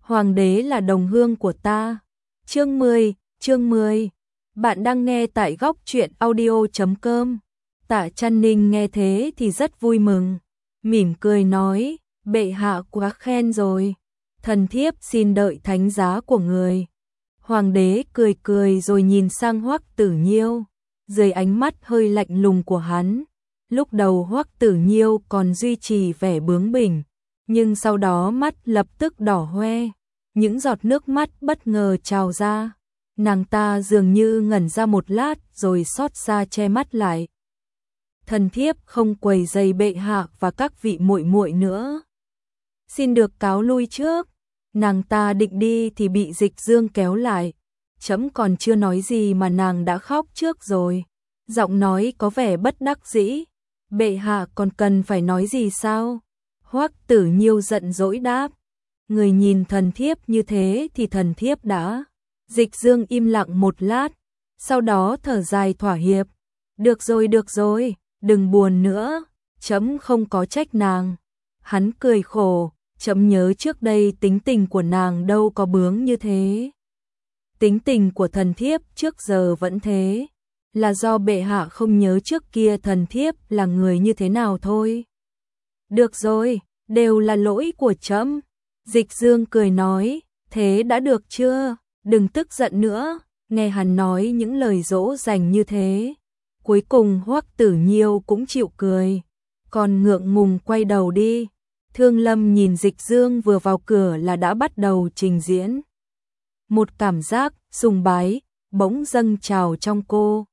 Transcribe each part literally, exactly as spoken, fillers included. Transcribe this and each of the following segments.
Hoàng đế là đồng hương của ta. Chương mười, chương mười. Bạn đang nghe tại góc truyện audio chấm com. Tạ Trăn Ninh nghe thế thì rất vui mừng, mỉm cười nói, bệ hạ quá khen rồi, thần thiếp xin đợi thánh giá của người. Hoàng đế cười cười rồi nhìn sang Hoắc Tử Nhiêu, dưới ánh mắt hơi lạnh lùng của hắn. Lúc đầu Hoắc Tử Nhiêu còn duy trì vẻ bướng bỉnh, nhưng sau đó mắt lập tức đỏ hoe, những giọt nước mắt bất ngờ trào ra. Nàng ta dường như ngẩn ra một lát rồi xót xa che mắt lại. Thần thiếp không quấy rầy bệ hạ và các vị muội muội nữa, xin được cáo lui trước. Nàng ta định đi thì bị Dịch Dương kéo lại. Trẫm còn chưa nói gì mà nàng đã khóc trước rồi. Giọng nói có vẻ bất đắc dĩ. Bệ hạ còn cần phải nói gì sao? Hoắc Tử Nhiêu giận dỗi đáp. Người nhìn thần thiếp như thế thì thần thiếp đã. Dịch Dương im lặng một lát, sau đó thở dài thỏa hiệp. Được rồi, được rồi, đừng buồn nữa, trẫm không có trách nàng. Hắn cười khổ, trẫm nhớ trước đây tính tình của nàng đâu có bướng như thế. Tính tình của thần thiếp trước giờ vẫn thế, là do bệ hạ không nhớ trước kia thần thiếp là người như thế nào thôi. Được rồi, đều là lỗi của trẫm. Dịch Dương cười nói, thế đã được chưa? Đừng tức giận nữa. Nghe hắn nói những lời dỗ dành như thế, cuối cùng Hoắc Tử Nhiêu cũng chịu cười, còn ngượng ngùng quay đầu đi. Thương Lâm nhìn Dịch Dương vừa vào cửa là đã bắt đầu trình diễn. Một cảm giác sùng bái bỗng dâng trào trong cô,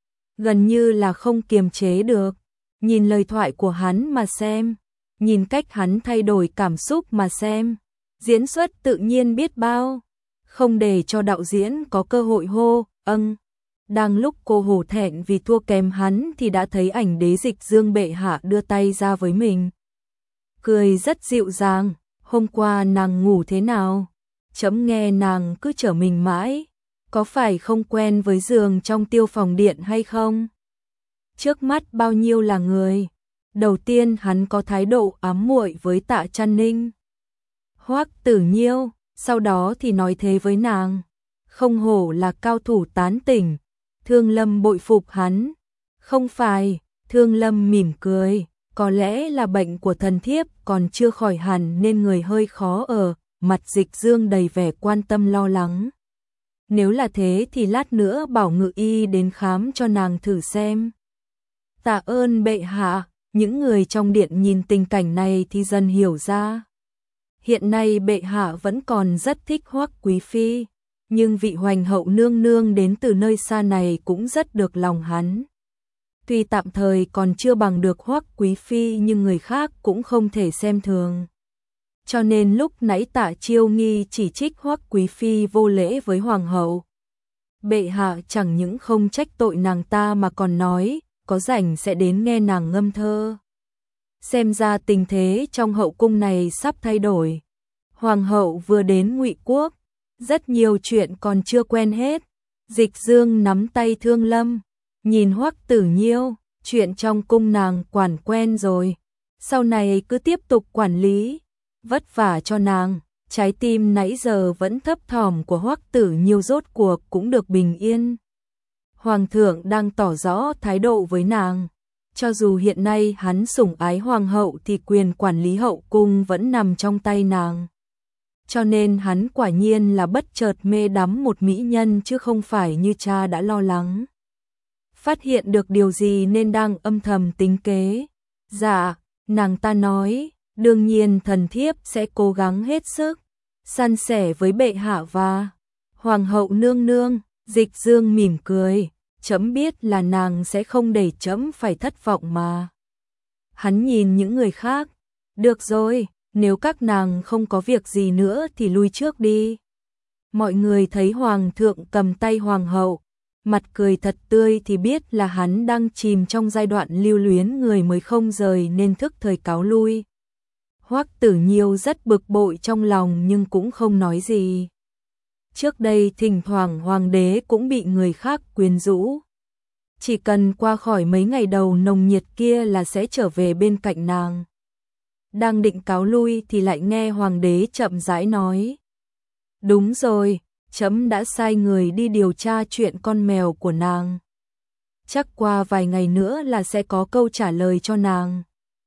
gần như là không kiềm chế được. Nhìn lời thoại của hắn mà xem, nhìn cách hắn thay đổi cảm xúc mà xem, diễn xuất tự nhiên biết bao, không để cho đạo diễn có cơ hội hô âng. Đang lúc cô hổ thẹn vì thua kém hắn thì đã thấy ảnh đế Dịch Dương bệ hạ đưa tay ra với mình, cười rất dịu dàng. Hôm qua nàng ngủ thế nào? Trẫm nghe nàng cứ chở mình mãi, có phải không quen với giường trong Tiêu Phòng Điện hay không? Trước mắt bao nhiêu là người? Đầu tiên hắn có thái độ ám muội với Tạ Trăn Ninh, Hoắc Tử Nhiêu, sau đó thì nói thế với nàng. Không hổ là cao thủ tán tỉnh. Thương Lâm bội phục hắn. Không phải, Thương Lâm mỉm cười, có lẽ là bệnh của thần thiếp còn chưa khỏi hẳn nên người hơi khó ở. Mặt Dịch Dương đầy vẻ quan tâm lo lắng. Nếu là thế thì lát nữa bảo ngự y đến khám cho nàng thử xem. Tạ ơn bệ hạ. Những người trong điện nhìn tình cảnh này thì dần hiểu ra. Hiện nay bệ hạ vẫn còn rất thích Hoắc quý phi, nhưng vị Hoành hậu nương nương đến từ nơi xa này cũng rất được lòng hắn. Tuy tạm thời còn chưa bằng được Hoắc quý phi nhưng người khác cũng không thể xem thường. Cho nên lúc nãy Tạ Chiêu Nghi chỉ trích Hoắc quý phi vô lễ với hoàng hậu, bệ hạ chẳng những không trách tội nàng ta mà còn nói có rảnh sẽ đến nghe nàng ngâm thơ. Xem ra tình thế trong hậu cung này sắp thay đổi. Hoàng hậu vừa đến Ngụy Quốc, rất nhiều chuyện còn chưa quen hết. Dịch Dương nắm tay Thương Lâm, nhìn Hoắc Tử Nhiêu, chuyện trong cung nàng quản quen rồi, sau này cứ tiếp tục quản lý, vất vả cho nàng. Trái tim nãy giờ vẫn thấp thỏm của Hoắc Tử Nhiêu rốt cuộc cũng được bình yên. Hoàng thượng đang tỏ rõ thái độ với nàng. Cho dù hiện nay hắn sủng ái hoàng hậu thì quyền quản lý hậu cung vẫn nằm trong tay nàng. Cho nên hắn quả nhiên là bất chợt mê đắm một mỹ nhân chứ không phải như cha đã lo lắng. Phát hiện được điều gì nên đang âm thầm tính kế. Dạ, nàng ta nói, đương nhiên thần thiếp sẽ cố gắng hết sức, san sẻ với bệ hạ và hoàng hậu nương nương. Dịch Dương mỉm cười. Trẫm biết là nàng sẽ không để trẫm phải thất vọng mà. Hắn nhìn những người khác. Được rồi, nếu các nàng không có việc gì nữa thì lui trước đi. Mọi người thấy hoàng thượng cầm tay hoàng hậu, mặt cười thật tươi thì biết là hắn đang chìm trong giai đoạn lưu luyến người mới không rời nên thức thời cáo lui. Hoắc Tử Nhiêu rất bực bội trong lòng nhưng cũng không nói gì. Trước đây thỉnh thoảng hoàng đế cũng bị người khác quyến rũ. Chỉ cần qua khỏi mấy ngày đầu nồng nhiệt kia là sẽ trở về bên cạnh nàng. Đang định cáo lui thì lại nghe hoàng đế chậm rãi nói. Đúng rồi, trẫm đã sai người đi điều tra chuyện con mèo của nàng. Chắc qua vài ngày nữa là sẽ có câu trả lời cho nàng.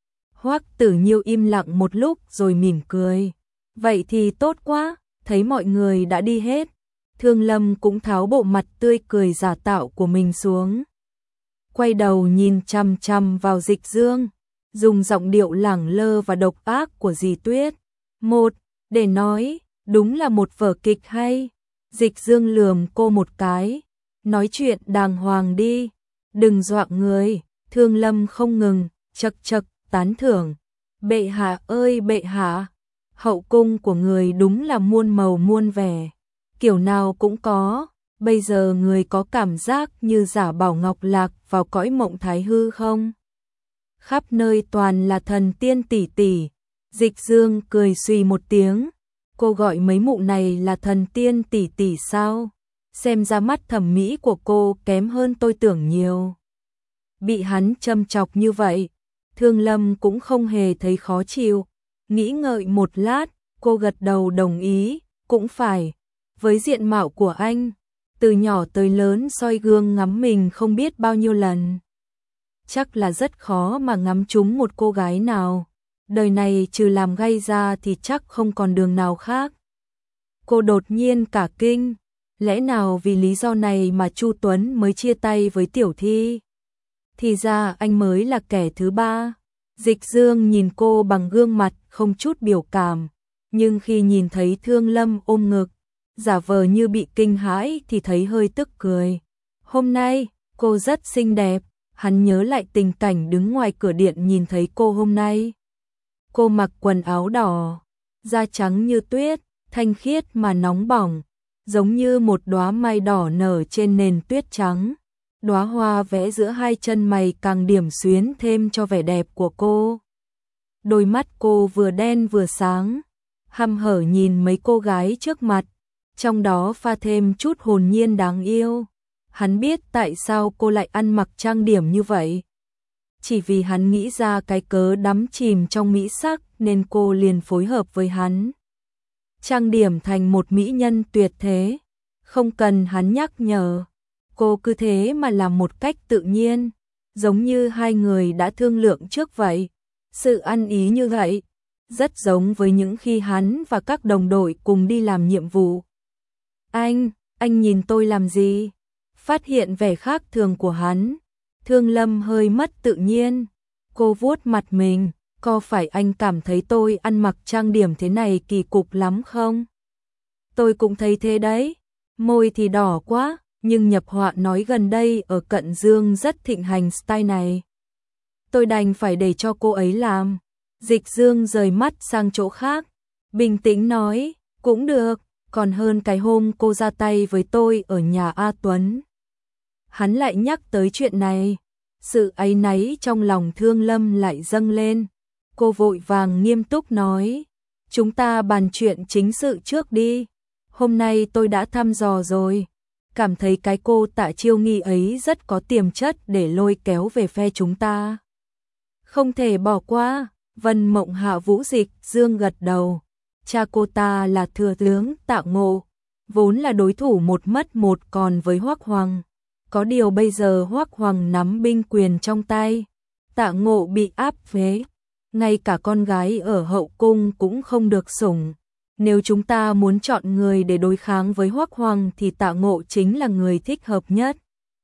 Hoắc Tử Nhiêu im lặng một lúc rồi mỉm cười. Vậy thì tốt quá, thấy mọi người đã đi hết. Thương Lâm cũng tháo bộ mặt tươi cười giả tạo của mình xuống. Quay đầu nhìn chằm chằm vào Dịch Dương, dùng giọng điệu lẳng lơ và độc ác của dì Tuyết. Một, để nói, đúng là một vở kịch hay. Dịch Dương lườm cô một cái. Nói chuyện đàng hoàng đi, đừng dọa người. Thương Lâm không ngừng, chậc chậc, tán thưởng. Bệ hạ ơi bệ hạ, hậu cung của người đúng là muôn màu muôn vẻ. Kiểu nào cũng có, bây giờ người có cảm giác như giả bảo ngọc lạc vào cõi mộng thái hư không? Khắp nơi toàn là thần tiên tỷ tỷ. Dịch Dương cười suy một tiếng. Cô gọi mấy mụ này là thần tiên tỷ tỷ sao? Xem ra mắt thẩm mỹ của cô kém hơn tôi tưởng nhiều. Bị hắn châm chọc như vậy, Thương Lâm cũng không hề thấy khó chịu. Nghĩ ngợi một lát, cô gật đầu đồng ý, cũng phải. Với diện mạo của anh, từ nhỏ tới lớn soi gương ngắm mình không biết bao nhiêu lần. Chắc là rất khó mà ngắm trúng một cô gái nào. Đời này trừ làm gay ra thì chắc không còn đường nào khác. Cô đột nhiên cả kinh. Lẽ nào vì lý do này mà Chu Tuấn mới chia tay với Tiểu Thi? Thì ra anh mới là kẻ thứ ba. Dịch Dương nhìn cô bằng gương mặt không chút biểu cảm. Nhưng khi nhìn thấy Thương Lâm ôm ngực, giả vờ như bị kinh hãi thì thấy hơi tức cười. Hôm nay, cô rất xinh đẹp. Hắn nhớ lại tình cảnh đứng ngoài cửa điện nhìn thấy cô hôm nay. Cô mặc quần áo đỏ, da trắng như tuyết, thanh khiết mà nóng bỏng, giống như một đóa mai đỏ nở trên nền tuyết trắng. Đóa hoa vẽ giữa hai chân mày càng điểm xuyến thêm cho vẻ đẹp của cô. Đôi mắt cô vừa đen vừa sáng, hăm hở nhìn mấy cô gái trước mặt, trong đó pha thêm chút hồn nhiên đáng yêu. Hắn biết tại sao cô lại ăn mặc trang điểm như vậy. Chỉ vì hắn nghĩ ra cái cớ đắm chìm trong mỹ sắc nên cô liền phối hợp với hắn. Trang điểm thành một mỹ nhân tuyệt thế. Không cần hắn nhắc nhở. Cô cứ thế mà làm một cách tự nhiên. Giống như hai người đã thương lượng trước vậy. Sự ăn ý như vậy. Rất giống với những khi hắn và các đồng đội cùng đi làm nhiệm vụ. Anh, anh nhìn tôi làm gì? Phát hiện vẻ khác thường của hắn. Thương Lâm hơi mất tự nhiên. Cô vuốt mặt mình. Có phải anh cảm thấy tôi ăn mặc trang điểm thế này kỳ cục lắm không? Tôi cũng thấy thế đấy. Môi thì đỏ quá, nhưng nhập họa nói gần đây ở Cận Dương rất thịnh hành style này. Tôi đành phải để cho cô ấy làm. Dịch Dương rời mắt sang chỗ khác. Bình tĩnh nói, cũng được, còn hơn cái hôm cô ra tay với tôi ở nhà A Tuấn. Hắn lại nhắc tới chuyện này. Sự áy náy trong lòng Thương Lâm lại dâng lên. Cô vội vàng nghiêm túc nói, chúng ta bàn chuyện chính sự trước đi. Hôm nay tôi đã thăm dò rồi, cảm thấy cái cô Tạ Chiêu Nghi ấy rất có tiềm chất để lôi kéo về phe chúng ta. Không thể bỏ qua. Vân Mộng Hạ Vũ Dịch Dương gật đầu. Cha cô ta là thừa tướng Tạ Ngộ, vốn là đối thủ một mất một còn với Hoắc Hoàng. Có điều bây giờ Hoắc Hoàng nắm binh quyền trong tay, Tạ Ngộ bị áp phế, ngay cả con gái ở hậu cung cũng không được sủng. Nếu chúng ta muốn chọn người để đối kháng với Hoắc Hoàng thì Tạ Ngộ chính là người thích hợp nhất.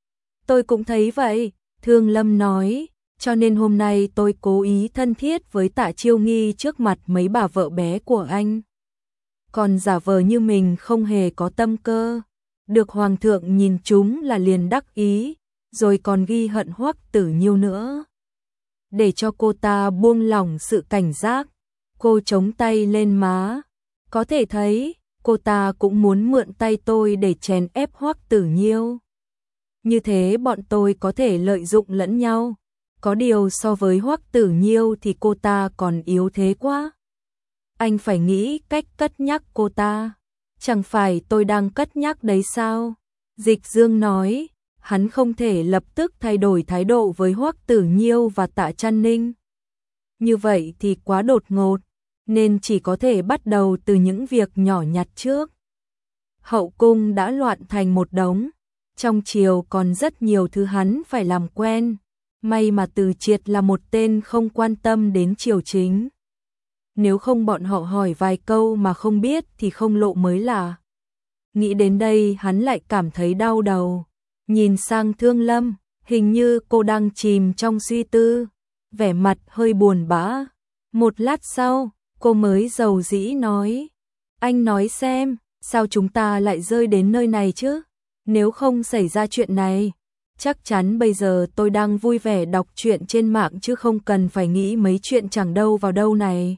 Tôi cũng thấy vậy, Thương Lâm nói, cho nên hôm nay tôi cố ý thân thiết với Tạ Chiêu Nghi trước mặt mấy bà vợ bé của anh. Còn giả vờ như mình không hề có tâm cơ. Được Hoàng thượng nhìn chúng là liền đắc ý, rồi còn ghi hận Hoắc Tử Nhiêu nữa. Để cho cô ta buông lỏng sự cảnh giác, cô chống tay lên má. Có thể thấy, cô ta cũng muốn mượn tay tôi để chèn ép Hoắc Tử Nhiêu. Như thế bọn tôi có thể lợi dụng lẫn nhau. Có điều so với Hoắc Tử Nhiêu thì cô ta còn yếu thế quá. Anh phải nghĩ cách cất nhắc cô ta. Chẳng phải tôi đang cất nhắc đấy sao? Dịch Dương nói, hắn không thể lập tức thay đổi thái độ với Hoắc Tử Nhiêu và Tạ Trăn Ninh. Như vậy thì quá đột ngột, nên chỉ có thể bắt đầu từ những việc nhỏ nhặt trước. hậu cung đã loạn thành một đống, trong triều còn rất nhiều thứ hắn phải làm quen, may mà Từ Triệt là một tên không quan tâm đến triều chính. Nếu không bọn họ hỏi vài câu mà không biết thì không lộ mới lạ. Nghĩ đến đây hắn lại cảm thấy đau đầu, nhìn sang Thương Lâm, hình như cô đang chìm trong suy tư, vẻ mặt hơi buồn bã. Một lát sau, cô mới dầu dĩ nói, anh nói xem, sao chúng ta lại rơi đến nơi này chứ? Nếu không xảy ra chuyện này, chắc chắn bây giờ tôi đang vui vẻ đọc truyện trên mạng chứ không cần phải nghĩ mấy chuyện chẳng đâu vào đâu này.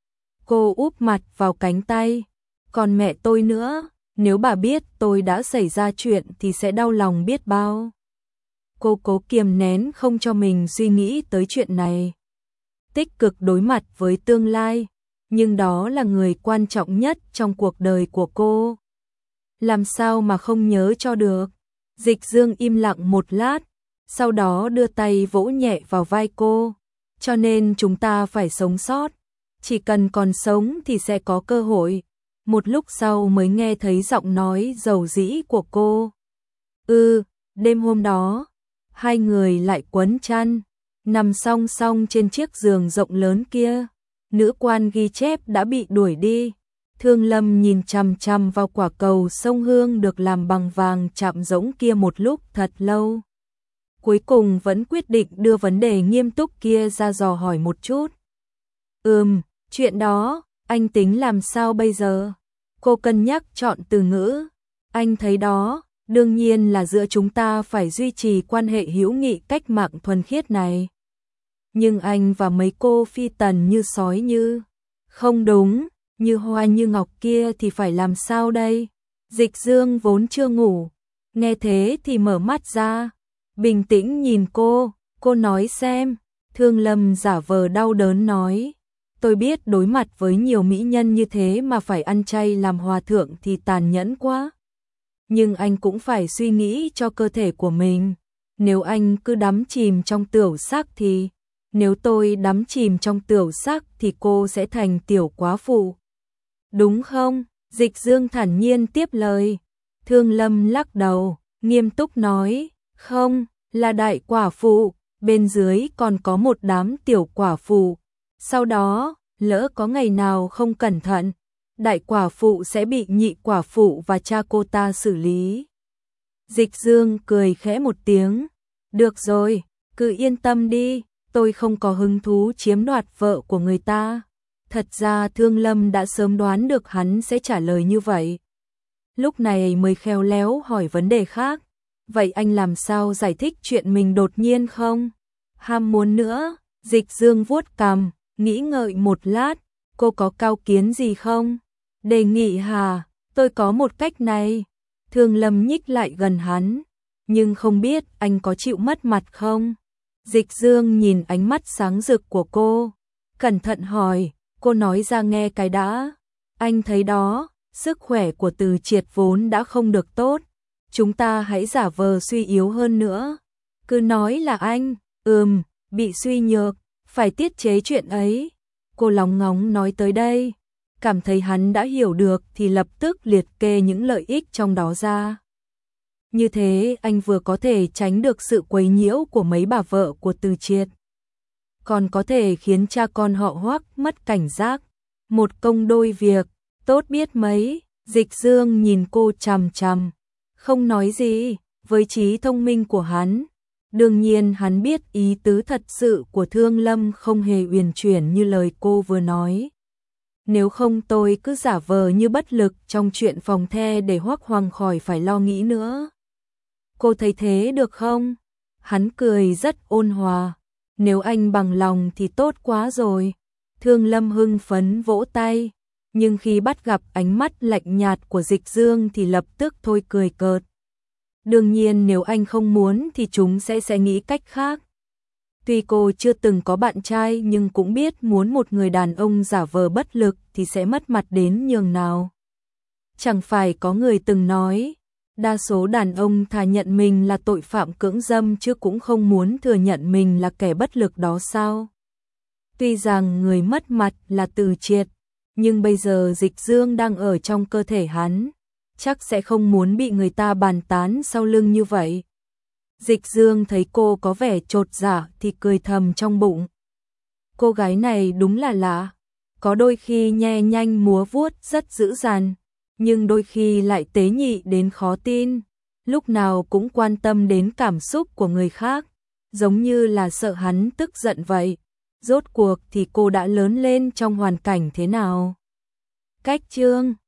Cô úp mặt vào cánh tay, còn mẹ tôi nữa, nếu bà biết tôi đã xảy ra chuyện thì sẽ đau lòng biết bao. Cô cố kiềm nén không cho mình suy nghĩ tới chuyện này. Tích cực đối mặt với tương lai, nhưng đó là người quan trọng nhất trong cuộc đời của cô. Làm sao mà không nhớ cho được. Dịch Dương im lặng một lát, sau đó đưa tay vỗ nhẹ vào vai cô. Cho nên chúng ta phải sống sót, chỉ cần còn sống thì sẽ có cơ hội. Một lúc sau mới nghe thấy giọng nói dầu dĩ của cô. Ừ, đêm hôm đó, hai người lại quấn chăn, nằm song song trên chiếc giường rộng lớn kia. Nữ quan ghi chép đã bị đuổi đi. Thương Lâm nhìn chằm chằm vào quả cầu sông Hương được làm bằng vàng chạm rỗng kia một lúc thật lâu. Cuối cùng vẫn quyết định đưa vấn đề nghiêm túc kia ra dò hỏi một chút. Ừm, chuyện đó, anh tính làm sao bây giờ? Cô cân nhắc chọn từ ngữ. Anh thấy đó, đương nhiên là giữa chúng ta phải duy trì quan hệ hữu nghị cách mạng thuần khiết này. Nhưng anh và mấy cô phi tần như sói như... Không đúng, như hoa như ngọc kia thì phải làm sao đây? Dịch Dương vốn chưa ngủ, nghe thế thì mở mắt ra, bình tĩnh nhìn cô, cô nói xem. Thương Lâm giả vờ đau đớn nói, tôi biết đối mặt với nhiều mỹ nhân như thế mà phải ăn chay làm hòa thượng thì tàn nhẫn quá. Nhưng anh cũng phải suy nghĩ cho cơ thể của mình, nếu anh cứ đắm chìm trong tiểu sắc thì... Nếu tôi đắm chìm trong tiểu sắc thì cô sẽ thành tiểu quá phụ. Đúng không? Dịch Dương thản nhiên tiếp lời. Thương Lâm lắc đầu, nghiêm túc nói, không, là đại quả phụ, bên dưới còn có một đám tiểu quả phụ. Sau đó, lỡ có ngày nào không cẩn thận, đại quả phụ sẽ bị nhị quả phụ và cha cô ta xử lý. Dịch Dương cười khẽ một tiếng, được rồi, cứ yên tâm đi. Tôi không có hứng thú chiếm đoạt vợ của người ta. Thật ra Thương Lâm đã sớm đoán được hắn sẽ trả lời như vậy. Lúc này mới khéo léo hỏi vấn đề khác. Vậy anh làm sao giải thích chuyện mình đột nhiên không? Ham muốn nữa, Dịch Dương vuốt cằm, nghĩ ngợi một lát, cô có cao kiến gì không? Đề nghị hà, tôi có một cách này. Thương Lâm nhích lại gần hắn, nhưng không biết anh có chịu mất mặt không? Dịch Dương nhìn ánh mắt sáng rực của cô, cẩn thận hỏi, cô nói ra nghe cái đã. Anh thấy đó, sức khỏe của Từ Triệt vốn đã không được tốt, chúng ta hãy giả vờ suy yếu hơn nữa. Cứ nói là anh, ừm, bị suy nhược, phải tiết chế chuyện ấy. Cô lóng ngóng nói tới đây, cảm thấy hắn đã hiểu được thì lập tức liệt kê những lợi ích trong đó ra. Như thế anh vừa có thể tránh được sự quấy nhiễu của mấy bà vợ của Từ Triệt, còn có thể khiến cha con họ Hoắc mất cảnh giác. Một công đôi việc, tốt biết mấy. Dịch Dương nhìn cô chằm chằm, không nói gì. Với trí thông minh của hắn, đương nhiên hắn biết ý tứ thật sự của Thương Lâm không hề uyển chuyển như lời cô vừa nói. Nếu không tôi cứ giả vờ như bất lực trong chuyện phòng the để Hoắc Hoàng khỏi phải lo nghĩ nữa. Cô thấy thế được không? Hắn cười rất ôn hòa. Nếu anh bằng lòng thì tốt quá rồi. Thương Lâm hưng phấn vỗ tay, nhưng khi bắt gặp ánh mắt lạnh nhạt của Dịch Dương thì lập tức thôi cười cợt. Đương nhiên nếu anh không muốn thì chúng sẽ sẽ nghĩ cách khác. Tuy cô chưa từng có bạn trai nhưng cũng biết muốn một người đàn ông giả vờ bất lực thì sẽ mất mặt đến nhường nào. Chẳng phải có người từng nói, đa số đàn ông thà nhận mình là tội phạm cưỡng dâm chứ cũng không muốn thừa nhận mình là kẻ bất lực đó sao? Tuy rằng người mất mặt là Từ Triệt, nhưng bây giờ Dịch Dương đang ở trong cơ thể hắn. chắc sẽ không muốn bị người ta bàn tán sau lưng như vậy. Dịch Dương thấy cô có vẻ chột dạ thì cười thầm trong bụng. Cô gái này đúng là lạ, có đôi khi nhe nhanh múa vuốt rất dữ dằn, nhưng đôi khi lại tế nhị đến khó tin, lúc nào cũng quan tâm đến cảm xúc của người khác, giống như là sợ hắn tức giận vậy. Rốt cuộc thì cô đã lớn lên trong hoàn cảnh thế nào? Cách chương